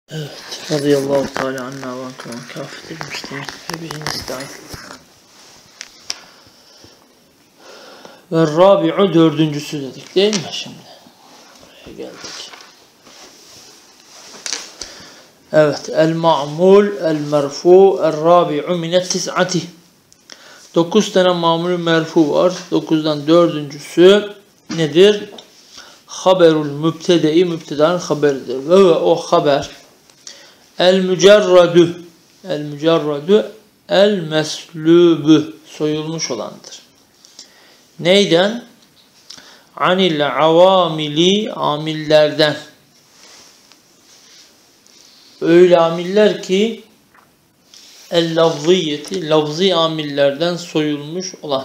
Evet. Radıyallahu teala anna ve ankaman kafetil müslimin ve bihi nesta'in. Ve rabi'u dördüncüsü dedik değil mi şimdi? Buraya geldik. Evet. El-ma'mul, el-merfu, el-rabi'u minet tis'ati. 9 tane mamul merfu var. 9'dan dördüncüsü nedir? Haberul mübtede-i mübtedanın haberidir. Ve o haber el-mücerradu el-meslûbü soyulmuş olandır. Neyden? Anil avamili amillerden. Öyle amiller ki el-lafziyeti lafzi amillerden soyulmuş olan.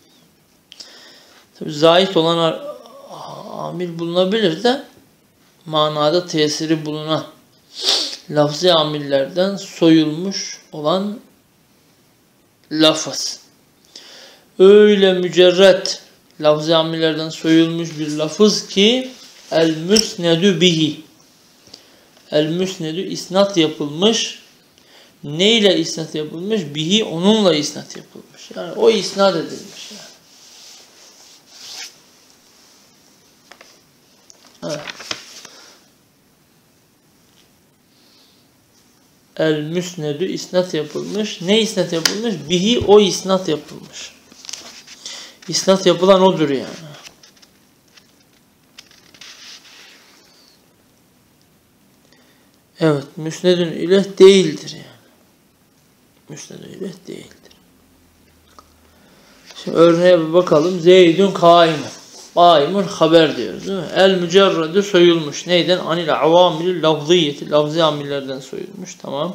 Tabi zahit olan amil bulunabilir de manada tesiri bulunan lafzi amillerden soyulmuş olan lafız. Öyle mücerret lafzi amillerden soyulmuş bir lafız ki el-müsnedü bihi. El-müsnedü isnat yapılmış. Neyle isnat yapılmış? Bihi onunla isnat yapılmış. Yani o isnat edilmiş. Yani. Evet. El-müsnedü isnat yapılmış. Ne isnat yapılmış? Bihi o isnat yapılmış. İsnat yapılan odur yani. Evet. Müsnedün ileh değildir yani. Müsnedün ileh değildir. Şimdi örneğe bir bakalım. Zeydün kaimun. Kaimun haber diyoruz değil mi? El-mücerredü soyulmuş. Neyden? Anil avamilü lafziyeti. Lafzi amillerden soyulmuş. Tamam.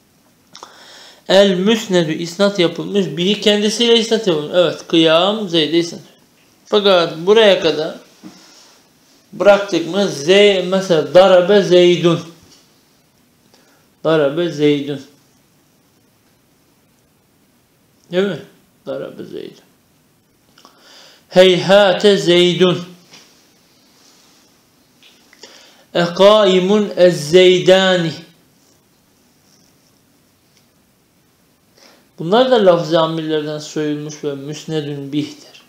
El-müsnedü isnat yapılmış. Bihi kendisiyle isnat yapılmış. Evet. Kıyam Zeyd'e isnat. Fakat buraya kadar bıraktık mı? Mesela darabe Zeydun. Darabe Zeydun. Değil mi? Darabe Zeydun. Heyhate Zeydun. Ekaimun ez-Zeydani. Bunlar da lafz-ı amillerden soyulmuş ve müsnedün bih'tir.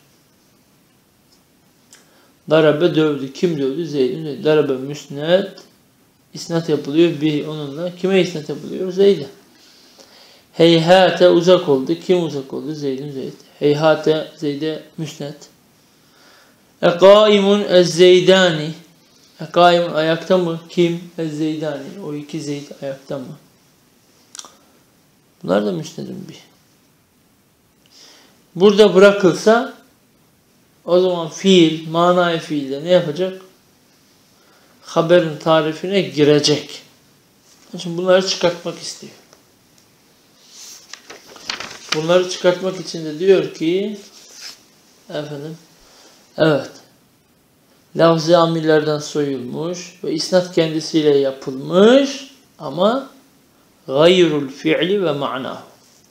Darabe dövdü. Kim dövdü? Zeydun dövdü. Darabe müsned. İsnat yapılıyor. Bih onunla. Kime isnat yapılıyor? Zeyd'e. Heyhate uzak oldu. Kim uzak oldu? Zeydun Zeyd. Heyhate Zeyd'e müsned. Ekaimun ez-Zeydani. Ekaimun ayakta mı? Kim? Ez-Zeydani. O iki Zeyd ayakta mı? Bunlar da müsnedün bih. Burada bırakılsa o zaman fiil, manayı fiilde ne yapacak? Haberin tarifine girecek. Şimdi bunları çıkartmak istiyor. Bunları çıkartmak için de diyor ki evet lafz-ı amillerden soyulmuş ve isnat kendisiyle yapılmış ama gayrul fi'li ve ma'nahu.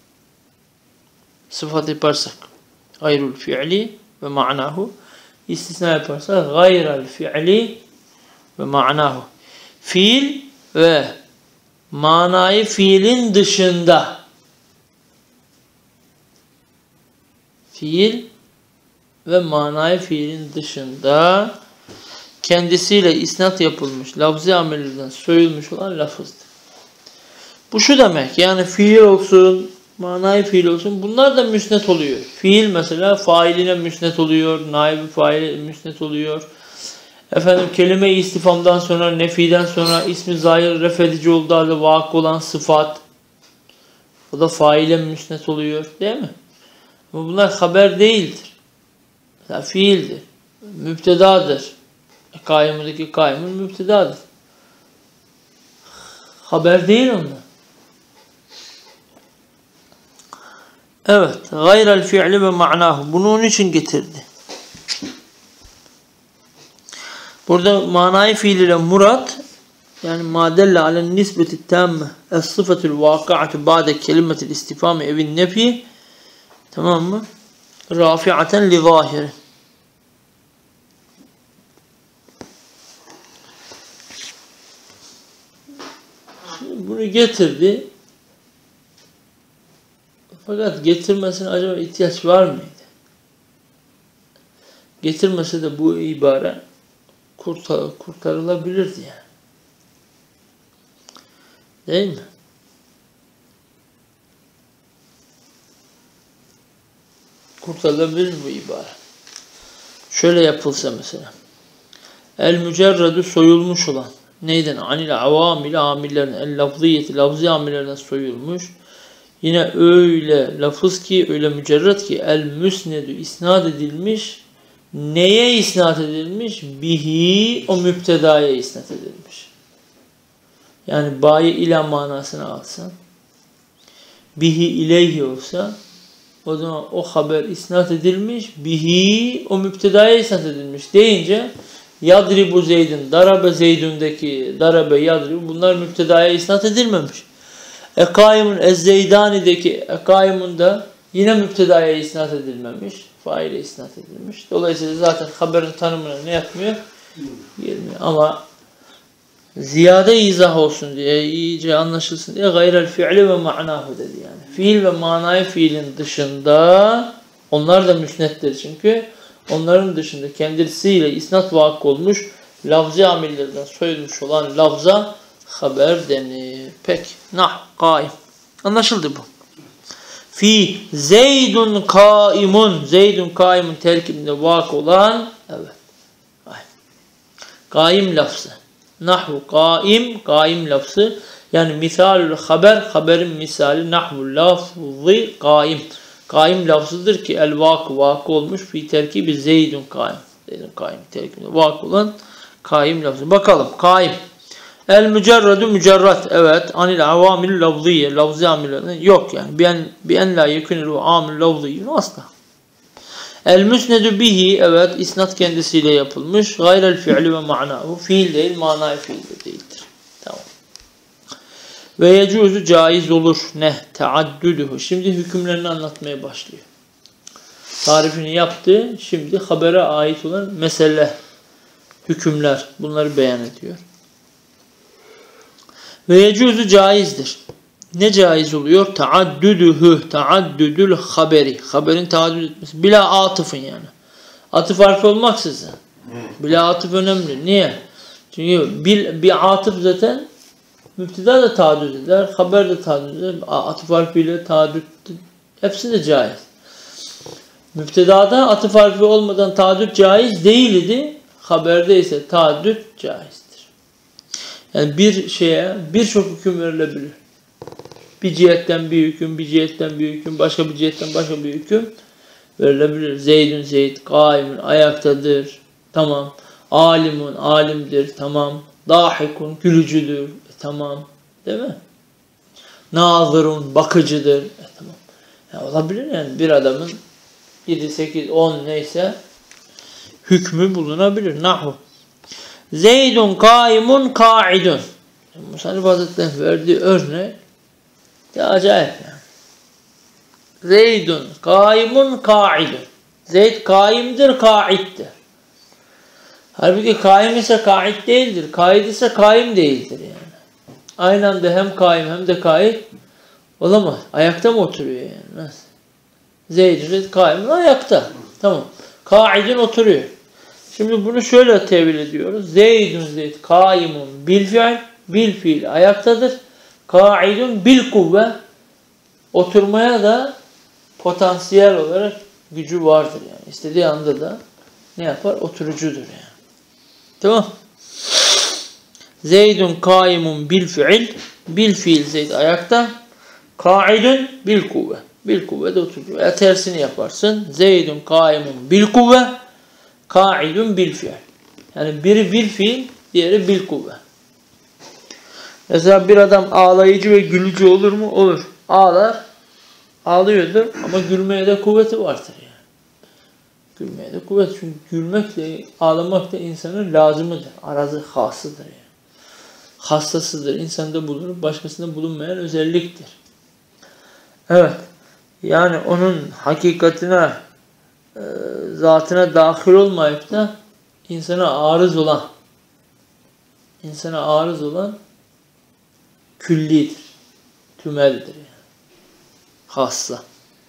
Sıfat yaparsak gayrul fi'li ve ma'nahu, istisna yaparsak gayral fi'li ve ma'nahu. Fiil ve manayı fiilin dışında. Fiil ve manayı fiilin dışında kendisiyle isnat yapılmış, lafz-ı amellerden soyulmuş olan lafızdır. Bu şu demek, yani fiil olsun, manayı fiil olsun, bunlar da müsnet oluyor. Fiil mesela failine müsnet oluyor, naibi faile müsnet oluyor. Kelime-i istifamdan sonra, nefiden sonra ismi zahir refedici olduğu halde vakı olan sıfat, o da faile müsnet oluyor, değil mi? Ama bunlar haber değildir. Mesela fiildir, müptedadır. Kaimundaki kaimun müptedadır. Haber değil onlar. Evet. Gayrel fi'li ve ma'nahu. Bunu onun için getirdi. Burada manayı fiil ile murat, yani madelle alen nisbeti tamme es-sıfetul vakı'atu ba'de kelimetil istifami evin nefi, tamam mı? Rafi'aten li zahiri. Bunu getirdi. Fakat getirmesine acaba ihtiyaç var mıydı? Getirmese de bu ibare kurtarılabilirdi yani. Değil mi? Kurtarılabilir bu ibare. Şöyle yapılsa mesela. El mücerredu soyulmuş olan. Neyden? Anil avamil amillerden. El lafziyeti lafzi amillerden soyulmuş. Yine öyle lafız ki, öyle mücerred ki el müsnedü isnat edilmiş. Neye isnat edilmiş? Bihi, o müptedaya isnat edilmiş. Yani bayi ila manasını alsan, bihi ileyhi olsa, o zaman o haber isnat edilmiş, bihi, o müptedaya isnat edilmiş deyince, yadribu zeydin, darabe zeydündeki darabe yadribu, bunlar müptedaya isnat edilmemiş. Ekaimun ezzeydani'deki ekaimun da yine müptedaya isnat edilmemiş. Faile isnat edilmiş. Dolayısıyla zaten haberin tanımına ne yapmıyor? Gelmiyor. Ama ziyade izah olsun diye, iyice anlaşılsın diye gayrel fi'li ve ma'nahu dedi yani. Fiil ve manayı fiilin dışında, onlar da müsnettir çünkü, onların dışında kendisiyle isnat vakı olmuş, lafzi amillerden soyulmuş olan lafza haber denir. Peki. Kaim. Anlaşıldı bu. Fi Zeydun kaimun. Zeydun kaimun terkibinde vakı olan, evet. Kaim lafzı. Nahvu kaim. Kaim lafzı. Yani misalül haber. Haberin misali. Nahvu lafzı kaim. Kaim lafzıdır ki el vakı olmuş. Fi terkibi Zeydun kaim. Zeydun kaim terkibinde vakı olan kaim lafzı. Bakalım. Kaim. El mücerredu mücerrat. Evet. Anil avamil lafziye. Lafzi amillerden yok yani. Bi en la yekunilu amil lafziyyun asla. El müsnedu bihi. Evet. İsnat kendisiyle yapılmış. Gayrel fi'li ve ma'nahu. Fiil değil. Manayı fiil de değildir. Tamam. Ve yecuzu caiz olur. Ne? Teaddüdühü. Şimdi hükümlerini anlatmaya başlıyor. Tarifini yaptı. Şimdi habere ait olan mesele, hükümler. Bunları beyan ediyor. Ve yecuzu caizdir. Ne caiz oluyor? Taaddüdühü, taaddüdül haberi. Haberin taaddüd etmesi. Bila atıfın yani. Atıf harfi olmaksızın. Bila atıf önemli. Niye? Çünkü bir atıf zaten müpteda da taaddüd eder, haber de taaddüd eder. Atıf harfiyle taaddüd, hepsi de caiz. Müptedada atıf harfi olmadan taaddüd caiz değildi. Haberde ise taaddüd caizdir. Yani bir şeye birçok hüküm verilebilir. Bir cihetten bir hüküm, bir cihetten bir hüküm, başka bir cihetten başka bir hüküm verilebilir. Zeydün zeyd, kaimun ayaktadır. Tamam. Alimun alimdir. Tamam. Dahikun gülücüdür. Tamam. Değil mi? Nazırun bakıcıdır. Tamam. Yani olabilir yani bir adamın 7, 8, 10 neyse hükmü bulunabilir. Nahu. Zeydun kaimun kaidun. Musannif Hazretleri'nin verdiği örnek de acayip yani. Zeydun kaimun kaidun. Zeyd kaimdir, kaiddir. Halbuki kaim ise kaid değildir. Kaid ise kaim değildir yani. Aynı anda hem kaim hem de kaid olamaz. Ayakta mı oturuyor yani? Nasıl? Zeyd kaimun ayakta. Tamam. Kaidun oturuyor. Şimdi bunu şöyle tevil ediyoruz. Zeydun zeyd kaimun bil fiil. Bil fiil ayaktadır. Kaidun bil kuvve. Oturmaya da potansiyel olarak gücü vardır yani. İstediği anda da ne yapar? Oturucudur yani. Tamam. Zeydun kaimun bil fiil. Bil fiil zeyd ayakta. Kaidun bil kuvve. Bil kuvve de oturuyor. Ya tersini yaparsın. Zeydun kaimun bil kuvve. Kaidun bil fiil. Yani biri bil fiil, diğeri bil kuvve. Mesela bir adam ağlayıcı ve gülücü olur mu? Olur. Ağlar. Ağlıyordur ama gülmeye de kuvveti vardır yani. Gülmeye de kuvvet. Çünkü gülmek de ağlamak da insanın lazımıdır. Arazı hasıdır yani. Hastasıdır. İnsanda bulunur. Başkasında bulunmayan özelliktir. Evet. Yani onun hakikatine, zatına dahil olmayıp da insana arız olan küllidir. Tümeldir yani. Hassa.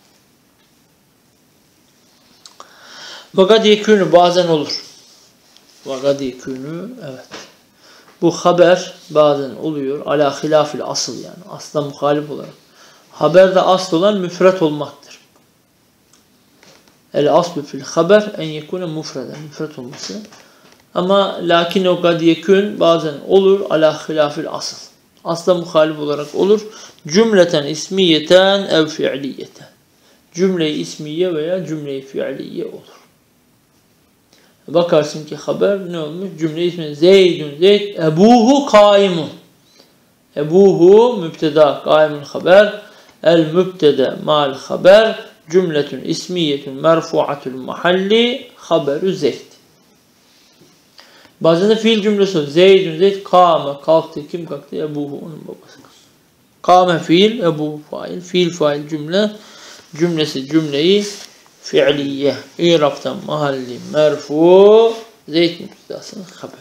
Vakad yekûnü bazen olur. Vakad yekûnü, evet. Bu haber bazen oluyor. Ala hilafil asıl yani. Asla muhalif olarak. Haberde asıl olan müfret olmaktır. El aslu fil haber en yekûne mufreden. Müfret olması. Ama lakin o kad yekûn bazen olur. Ala hilafil asıl. Asla muhalif olarak olur. Cümleten ismiyeten ev fiiliyeten. Cümle-i ismiye veya cümle-i fiiliye olur. Bakarsın ki haber ne olmuş? Cümle ismi Zeydun Zeyd ebuhu kaimun. Ebuhu mübteda kaimun haber. El mübteda mal haber. Cümletün ismiyetün merfuatul mahalli haberu Zeyd. Bazen de fiil cümlesi Zeydun Zeyd kâme kalktı. Kim kalktı? Ebuhu onun babası. Kâme fiil, ebuhu fail. Fiil fail cümle. Cümlesi cümleyi fiiliye. İrab'tan mahalli merfu. Zeyd mübtedasının haber.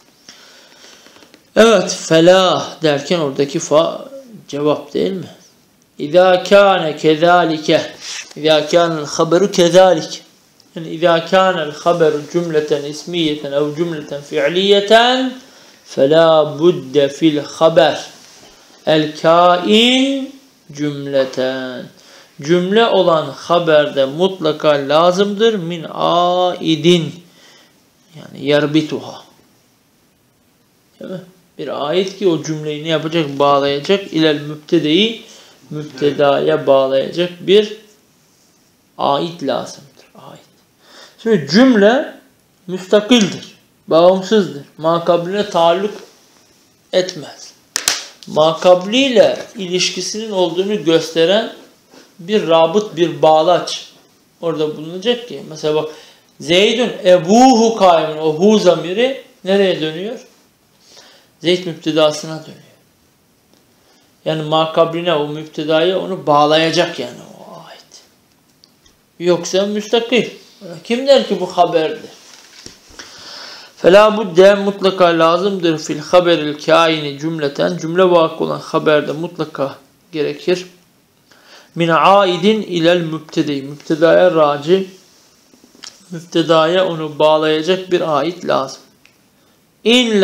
Evet. Felah derken oradaki fa cevap değil mi? İzâ kâne kezâlike. İzâ kânel haberu kezâlik. Yani İzâ kânel haberu cümleten ismiyeten ev cümleten fiiliyeten felâ budde fil haber el kain cümleten. Cümle olan haberde mutlaka lazımdır min aidin. Yani yerbituha. Değil mi? Bir ait ki o cümleyi ne yapacak? Bağlayacak. İlel mübtedeyi mübtedaya bağlayacak bir ait lazımdır. Ait. Şimdi cümle müstakildir. Bağımsızdır. Makabline taalluk etmez. Makabliyle ilişkisinin olduğunu gösteren bir rabıt, bir bağlaç orada bulunacak ki. Mesela bak Zeydun ebuhu kaimun. O hu zamiri nereye dönüyor? Zeyd müptedasına dönüyor. Yani makabline o müptedaya onu bağlayacak yani o ait. Yoksa müstakil. Kim der ki bu haberdir? Fela budde mutlaka lazımdır fil haberil kaini cümleten. Cümle vakı olan haberde mutlaka gerekir. Min aidin ilel mübtedi. Mübtedaya raci. Mübtedaya onu bağlayacak bir ait lazım. İn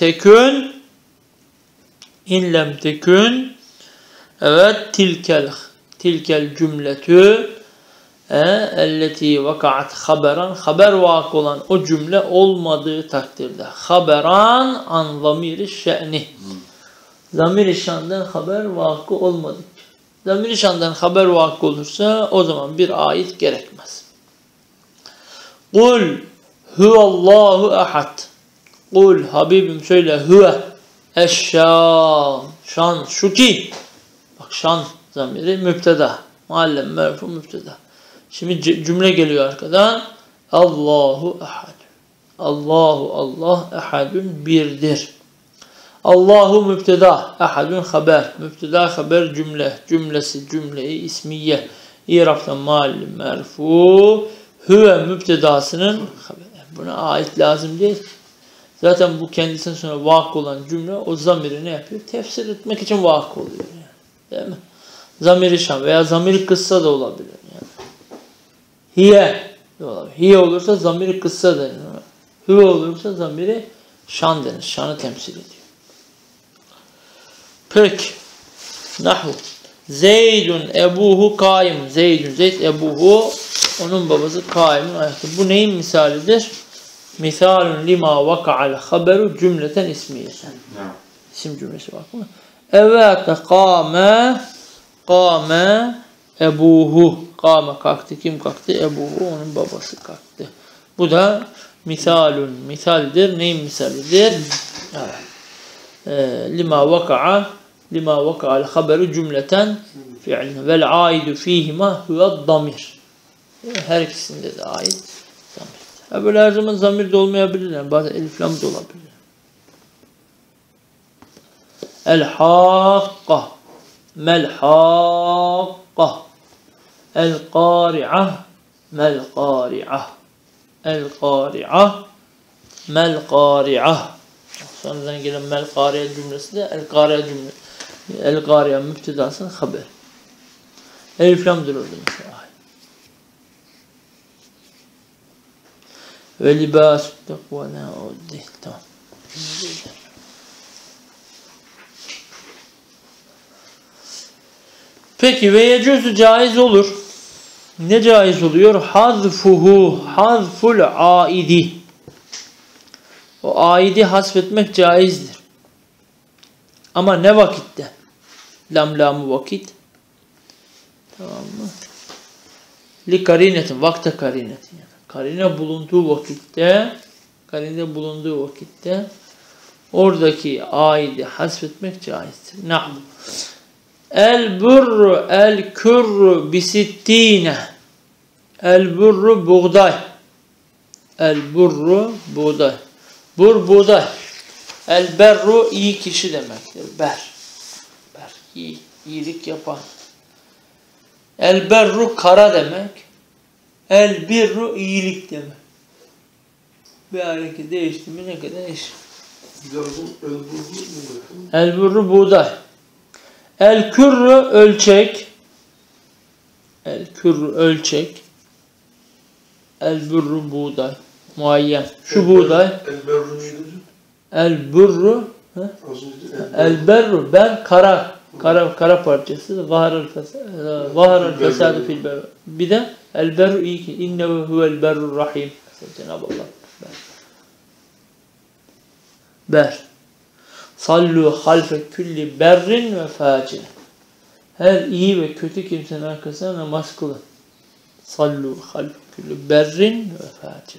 lem tekün evet tilkel cümletü elleti vakaat haberan haber vakı olan o cümle olmadığı takdirde haberan an zamiri şe'ni zamiri şandan haber vakı olmadık. Zamir-i şandan haber vakı olursa o zaman bir ait gerekmez. Kul huvallahu ahad. Kul Habibim söyle huve eşşan. Şan şu ki. Bak şan zamiri mübteda. Muallem merfu mübteda. Şimdi cümle geliyor arkadan. Allahu ahad. Allahu Allah ahadun birdir. Allahu mübteda, ahadun haber. Mübteda haber cümle. Cümlesi cümleyi ismiye. İrab'tan mahalli merfu. Hüve mübtedasının haber. Buna ait lazım değil. Zaten bu kendisinden sonra vakı olan cümle o zamiri ne yapıyor? Tefsir etmek için vakı oluyor. Yani. Değil mi? Zamiri şan veya zamiri kıssa da olabilir. Yani. Hiye de olabilir. Hiye olursa zamiri kıssa denir. Hüve olursa zamiri şan denir. Şanı temsil ediyor. Peki. Nahu. Zeydun ebuhu kaimun. Zeydun Zeyd ebuhu onun babası kaimun ayakta. Bu neyin misalidir? Misalun lima vaka'al haberu cümleten ismiyeten. İsim cümlesi bak mı? Evet kâme ebuhu. Kâme kalktı. Kim kalktı? Ebuhu onun babası kalktı. Bu da misaldir. Neyin misalidir? Evet. Lima vaka'al haberu cümleten fi'lin vel aidu fihima huve damir. Her ikisinde de ait zamir. Böyle her zaman zamir de olmayabilir. Yani bazen elif lam da olabilir. El-hakka mel-hakka el-qari'ah mel-qari'ah el-qari'ah mel-qari'ah. Sonradan gelen mel-qari'ah cümlesi de el-qari'ah cümlesi. El-Gariye müptedasının haber. Elif lam dururdu mesela. Ve libâs takva ne o değil. Tamam. Peki ve yecuzu caiz olur. Ne caiz oluyor? Hazfuhu, hazful aidi. O aidi hasfetmek caizdir. Ama ne vakitte? Lam vakit. Tamam mı? Li karinetin, vakte karinetin. Yani. Karine bulunduğu vakitte oradaki aidi hasfetmek caizdir. Na'am. El burru el kürru bisittine. El burru buğday. El burru buğday. Buğday. El berru iyi kişi demektir. Ber. İyi, iyilik yapan. El berru kara demek. El birru iyilik demek. Bir hareket değişti mi ne kadar iş? El burru buğday. El kürrü ölçek. El kürrü ölçek. El burru buğday. Muayyen. Şu buğday. El berru neydi? El burru. El berru. Ben kara. Kara parçası. Vaharel fesadu fil berru. Bir de el berru iyi ki. İnnehu huvel berru rahim. Cenab-ı Allah. Ber. Sallu halfe külli berrin ve facir. Her iyi ve kötü kimsenin arkasına namaz kılın. Sallu halfe külli berrin ve facir.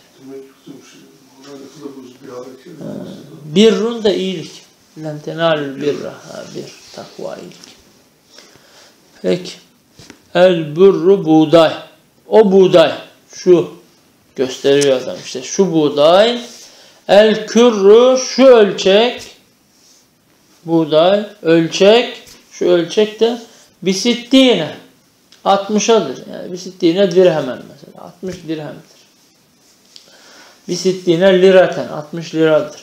Birrun da iyilik. Len tenalül birra. Bir takva iyilik. Peki. El burru buğday. O buğday. Şu. Gösteriyor adam işte. Şu buğday. El kürru. Şu ölçek. Buğday. Ölçek. Şu ölçek de bisittine. 60'adır. Yani bisittine dirhemen mesela. 60 dirhemdir. Bisittine liraten. 60 liradır.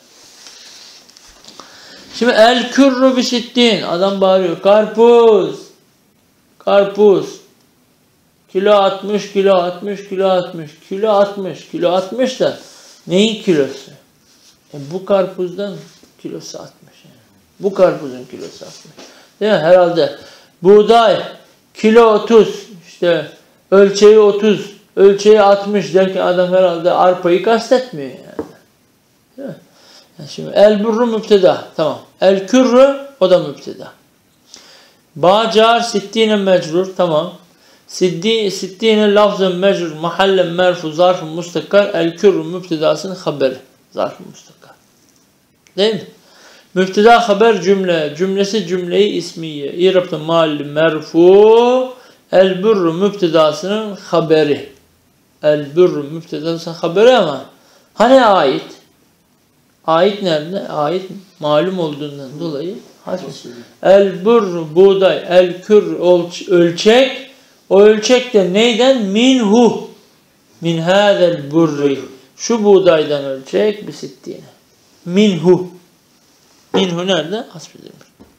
Şimdi el kürru bisittin. Adam bağırıyor. Karpuz. Karpuz. Kilo 60, kilo 60, kilo 60. Kilo 60. Kilo 60 da neyin kilosu? Bu karpuzdan kilosu 60. Yani. Bu karpuzun kilosu 60. Değil mi? Herhalde buğday kilo 30. İşte ölçeği 30. Ölçeği 60 derken adam herhalde arpayı kastetmiyor yani. Değil mi? Yani şimdi el burru müpteda. Tamam. El kürrü o da müpteda. Bağcar sittine mecrur. Tamam. Sittine lafzın mecrur mahallen merfu zarf-ı mustakkar. El kürrü müptedasının haberi. Zarf-ı mustakkar. Değil mi? Müpteda haber cümle. Cümlesi cümleyi ismiye. İrabtı mahalli merfu. El burru müptedasının haberi. El burru müptedasının haberi ama hani ait? Ait nerede? Ait malum olduğundan dolayı el burru buğday, el kür ölçek. O ölçek de neyden? Minhu. Min hâzel burri. Şu buğdaydan ölçek bisittine. Minhu. Minhu nerede? Hasbedilmiş.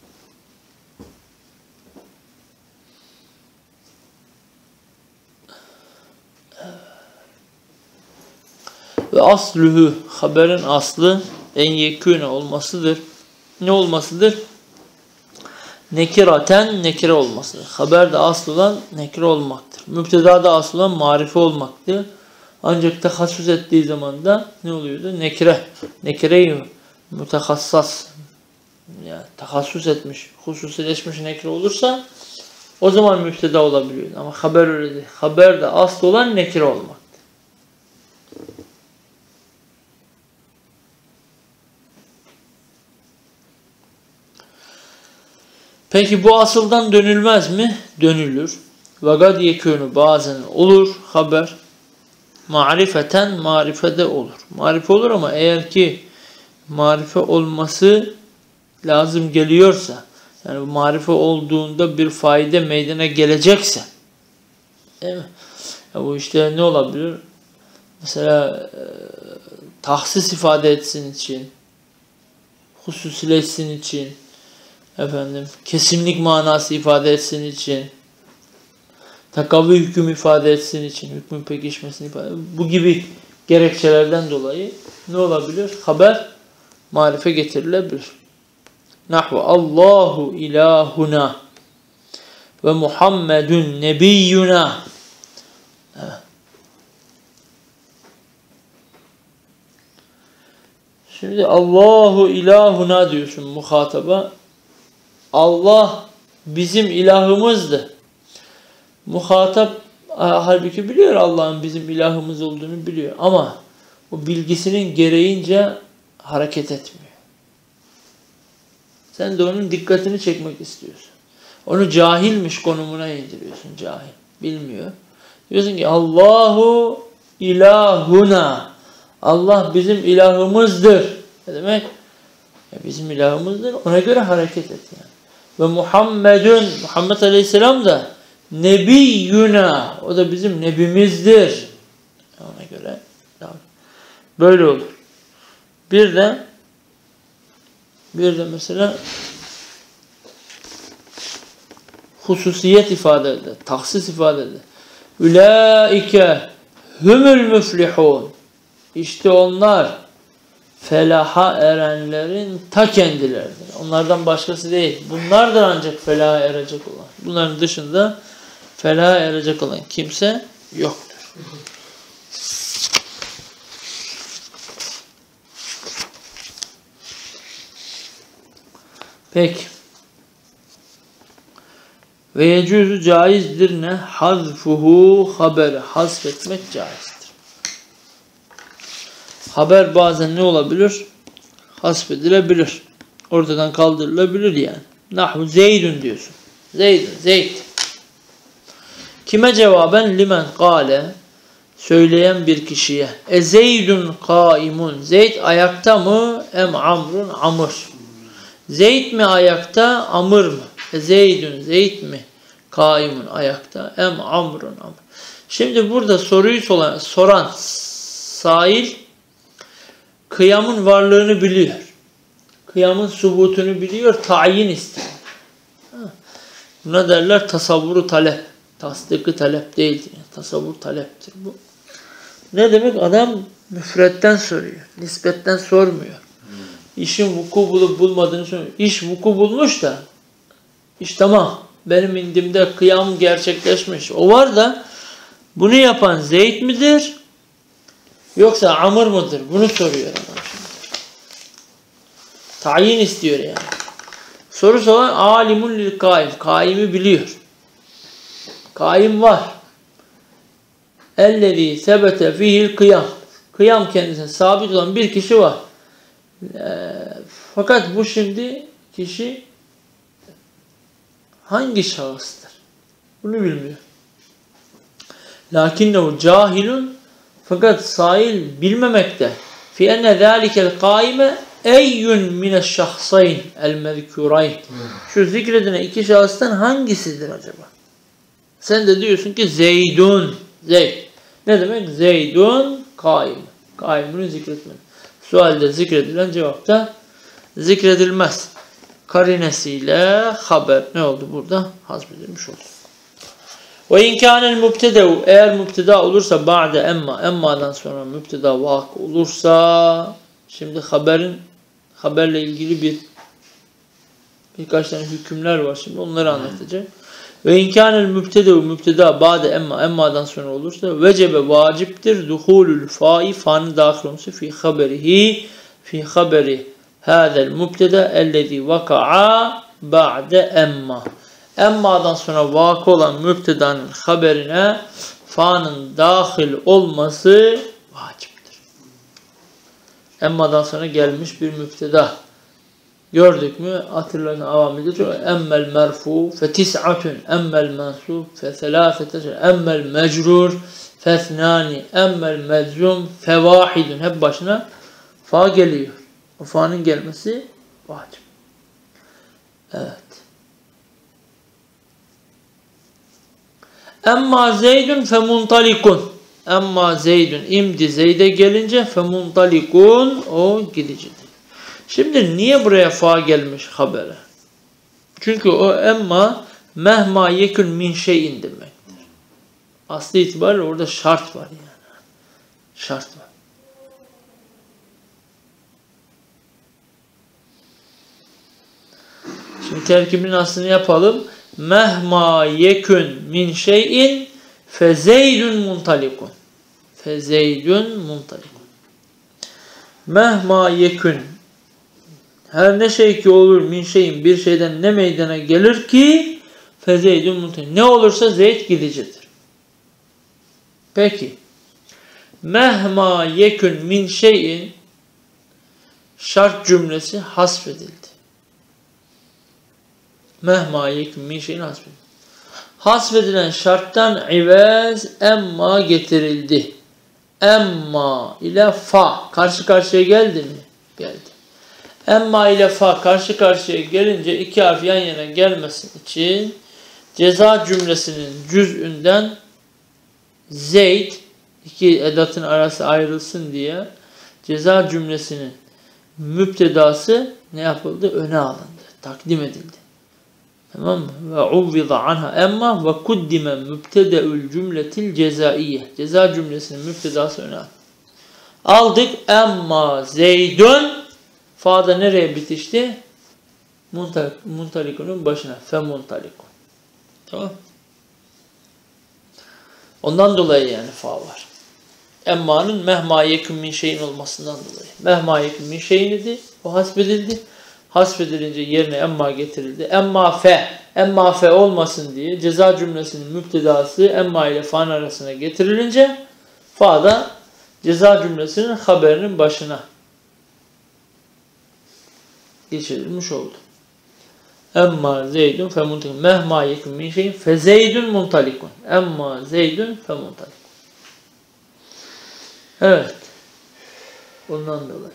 Ve asluhu, haberin aslı en yekûne olmasıdır. Ne olmasıdır? Nekiraten nekire olmasıdır. Haberde asıl olan nekire olmaktır. Müptedada asıl olan marife olmaktır. Ancak tehassus ettiği zaman da ne oluyordu? Nekire. Nekire-i mütehassas. Yani tehassus etmiş, hususileşmiş nekire olursa o zaman müpteda olabiliyor. Ama haber öyle değil. Haberde asıl olan nekire olmak. Peki bu asıldan dönülmez mi? Dönülür. Ve gad yekûnü bazen olur haber. Marifeten marifede olur. Marife olur ama eğer ki marife olması lazım geliyorsa, yani bu marife olduğunda bir faide meydana gelecekse, değil mi? Ya bu işte ne olabilir? Mesela tahsis ifade etsin için, hususileşsin için, kesinlik manası ifade etsin için, takavvi hüküm ifade etsin için, hükmün pekişmesini ifade etsin. Bu gibi gerekçelerden dolayı ne olabilir? Haber marife getirilebilir. Nahvu Allahu ilahuna ve Muhammedun nebiyyuna. Şimdi Allahu ilahuna diyorsun muhataba. Allah bizim ilahımızdı. Muhatap halbuki biliyor Allah'ın bizim ilahımız olduğunu biliyor. Ama o bilgisinin gereğince hareket etmiyor. Sen de onun dikkatini çekmek istiyorsun. Onu cahilmiş konumuna indiriyorsun. Cahil. Bilmiyor. Diyorsun ki Allahu ilahuna. Allah bizim ilahımızdır. Ne demek? Bizim ilahımızdır. Ona göre hareket et yani. Ve Muhammed Aleyhisselam da Nebiyyuna. O da bizim nebimizdir. Ona göre böyle olur. Bir de mesela hususiyet ifade eder. Taksis ifade eder. Ulaike humul müflihun. İşte onlar felaha erenlerin ta kendileridir. Onlardan başkası değil. Bunlardır ancak felaha erecek olan. Bunların dışında felaha erecek olan kimse yoktur. Peki. Ve yecuzu caizdir ne? Hazfuhu haberi. Hazfetmek caizdir. Haber bazen ne olabilir? Hasfedilebilir. Ortadan kaldırılabilir yani. Nahvu Zeydun diyorsun. Zeyd. Kime cevaben? Limen kâle. Söyleyen bir kişiye. Zeydun kaimun. Zeyd ayakta mı? Em amrun amr. Zeyd mi ayakta? Amr mı? Zeydun Zeyd mi? Kaimun ayakta. Em amrun amr. Şimdi burada soruyu soran sail kıyamın varlığını biliyor. Kıyamın subutunu biliyor. Tayin istiyor. Buna derler tasavvuru talep. Tasdiki talep değildir. Yani tasavvur taleptir bu. Ne demek? Adam müfretten soruyor. Nispetten sormuyor. İşin vuku bulup bulmadığını soruyor. İş vuku bulmuş da iş tamam. Benim indimde kıyam gerçekleşmiş. O var da bunu yapan Zeyd midir? Yoksa Amr mıdır? Bunu soruyor adam şimdi. Tayin istiyor yani. Soru soran alimun lil kaim. Kaimi biliyor. Kaim var. Ellezî sebete fihil kıyam. Kıyam kendisine sabit olan bir kişi var. Fakat bu şimdi kişi hangi şahıstır? Bunu bilmiyor. Lakinnehu cahilun, fakat sail bilmemekte. Fi enne zâlikel kâime eyyun mineşşahsayn el-mezkûrayn. Şu zikredilen iki şahıstan hangisidir acaba? Sen de diyorsun ki Zeydun. Zeyd. Ne demek? Zeydun kaim. Kaimunu zikretmedi. Sualde zikredilen cevapta zikredilmez. Karinesiyle haber ne oldu burada? Hazmedilmiş oldu. Ve inkânel mübtede'u, eğer mübteda olursa ba'de emma'dan sonra mübteda vak olursa, şimdi haberle ilgili birkaç tane hükümler var, şimdi onları anlatacak. Ve inkânel mübtede'u, mübteda ba'de emma'dan sonra olursa vecebe vaciptir duhulul fa'i, fa'nın dahil olması fi haberi hâzel mübteda ellezî vaka'a ba'de emma. Emma'dan sonra vakı olan mübtedanın haberine fa'nın dahil olması vaciptir. Emma'dan sonra gelmiş bir mübteda. Gördük mü? Hatırlayın avamidir. Emmel merfu fe tis'atun, emmel mansub fe selâfete, emmel mecrur fe ethnâni, emmel meczum fe vâhidun. Hep başına fa geliyor. O fa'nın gelmesi vacip. Evet. Emma Zeydun fe muntalikun. Emma Zeydun, imdi Zeyd'e gelince fe muntalikun, o gidicidir. Şimdi niye buraya fa gelmiş habere? Çünkü o emma mehma yekun min şeyin demektir. Aslı itibariyle orada şart var yani. Şart var. Şimdi terkibin aslını yapalım. Mehma yekun min şeyin fezeydun muntalikun. Fezeydun muntalikun. Mehma yekun. Her ne şey ki olur min şeyin, bir şeyden ne meydana gelir ki fezeydun muntalikun. Ne olursa Zeyd gidicidir. Peki. Mehma yekun min şeyin şart cümlesi hasfedildi. Mehma yekun min şeyin hasfedildi. Hasfedilen şarttan ivez emma getirildi. Emma ile fa karşı karşıya geldi mi? Geldi. Emma ile fa karşı karşıya gelince iki harf yan yana gelmesin için ceza cümlesinin cüz'ünden Zeyd, iki edatın arası ayrılsın diye ceza cümlesinin müptedası ne yapıldı? Öne alındı. Takdim edildi. Tamam mı? Ve uvvida anha emma ve kuddime mübtedeül cümletil cezaiye. Ceza cümlesinin müptedası öne alındı. Aldık emma Zeydun. Fa'da nereye bitişti? Muntalikunun başına. Fe muntalikun. Tamam. Ondan dolayı yani fa var. Emma'nın mehma yekun min şeyin olmasından dolayı. Mehma yekun min şeyin idi. O hasbedildi. Hasbedilince yerine emma getirildi. Emma fe. Emma fe olmasın diye ceza cümlesinin müptedası emma ile fa'nın arasına getirilince fa da ceza cümlesinin haberinin başına geçirilmiş oldu. Emma Zeydun fe muntalikun. Mehma yekun min şeyin fe Zeydun muntalikun. Emma Zeydun fe muntalikun. Evet. Ondan dolayı.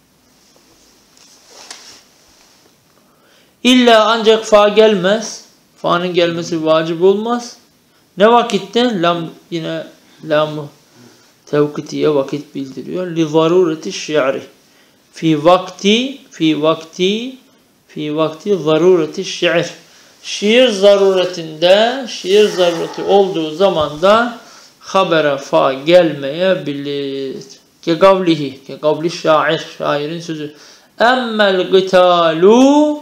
İlla ancak fa gelmez. Fa'nın gelmesi vacip olmaz. Ne vakitte? Lam yine lam-ı tevkitiye vakit bildiriyor. Li zarureti şi'ri. Fi vakti zarureti şi'r. Şiir zarureti olduğu zaman da habere fa gelmeyebilir. Ke kavli şair. Şairin sözü. Emmel gıtalu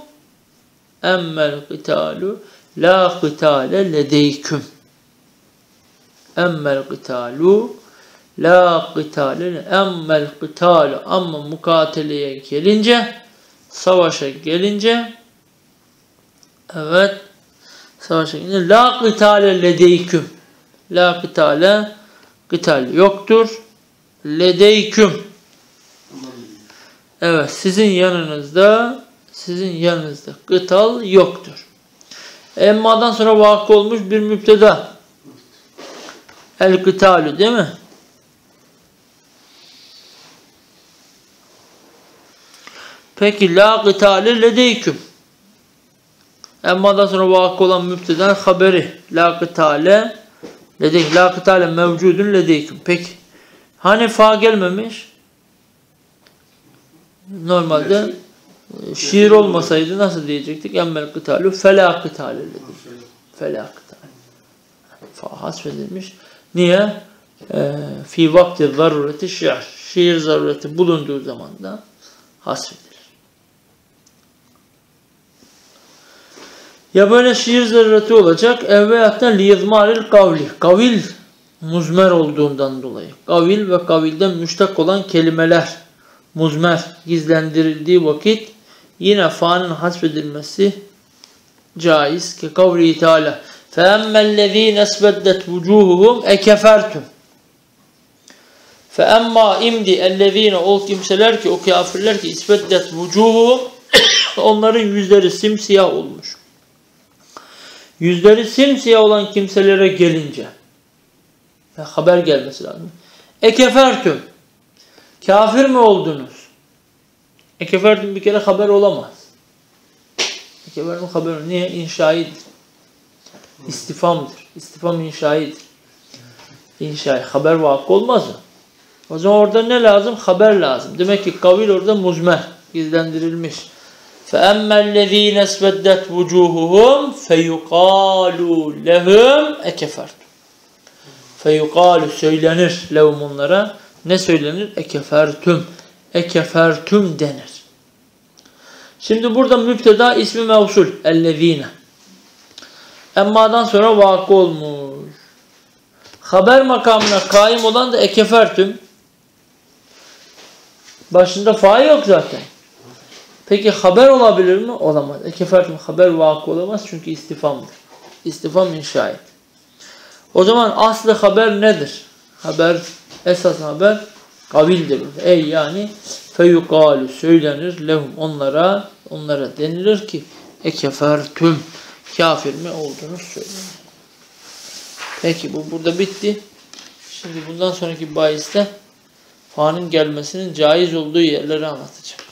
la gıtale ledeyküm. Emmel gıtalu la gıtale emmel gıtalu. Ama mukateleye gelince, savaşa gelince, evet, savaşa gelince la gıtale ledeyküm. La gıtale, gıtal yoktur. Ledeyküm. Evet, sizin yanınızda gıtal yoktur. Emma'dan sonra vakı olmuş bir müpteda. El gıtalü değil mi? Peki la gıtale ledeyküm. Emma'dan sonra vakı olan müptedanın haberi. La gıtale ledeyküm. La gıtale mevcudun ledeyküm. Peki. Hani fa gelmemiş? Normalde şiir olmasaydı nasıl diyecektik? Emmel gıtalu felâ gıtale ledeyküm. Felâ gıtale. Fa hasfedilmiş. Niye? Fi vakti zarureti şi'r. Şiir zarureti bulunduğu zaman da hasfedilir. Ya böyle şiir zarureti olacak evveyattan liyizmaril kavli. Kavil muzmer olduğundan dolayı. Kavil ve kavilden müştak olan kelimeler muzmer gizlendirildiği vakit yine fa'nın hasfedilmesi caiz. Ki kavli Teala فَاَمَّا الَّذ۪ينَ اسْبَدَّتْ وُجُوهُهُمْ اَكَفَرْتُمْ فَاَمَّا imdi اَلَّذ۪ينَ ol kimseler ki o kafirler ki isbeddet vucuhuhum onların yüzleri simsiyah olmuş. Yüzleri simsiyah olan kimselere gelince haber gelmesi lazım. Ekefertüm. Kafir mi oldunuz? Ekefertüm bir kere haber olamaz. Ekefertüm haber olamaz. Niye? İnşaidir. İstifamdır. İstifam inşaidir. İnşai. Haber vakı olmaz mı? O zaman orada ne lazım? Haber lazım. Demek ki kavil orada muzmer. Gizlendirilmiş. فَاَمَّا الَّذ۪ينَ اسْوَدَّتْ وُجُوهُهُمْ فَيُقَالُ لَهُمْ اَكَفَرْتُمْ. Feyukalu söylenir lehum onlara. Ne söylenir? Ekefertüm. Ekefertüm denir. Şimdi burada müpteda ismi mevsul. Ellezine. Emma'dan sonra vakı olmuş. Haber makamına kaim olan da ekefertüm. Başında fail yok zaten. Peki haber olabilir mi? Olamaz. Ekefertüm haber vakı olamaz çünkü istifamdır. İstifam inşa. O zaman aslı haber nedir? Haber, esas haber kavildir. Ey yani feyukalu söylenir lehum onlara denilir ki ekefertüm kafir mi olduğunu söylenir. Peki bu burada bitti. Şimdi bundan sonraki bahiste fa'nın gelmesinin caiz olduğu yerleri anlatacağım.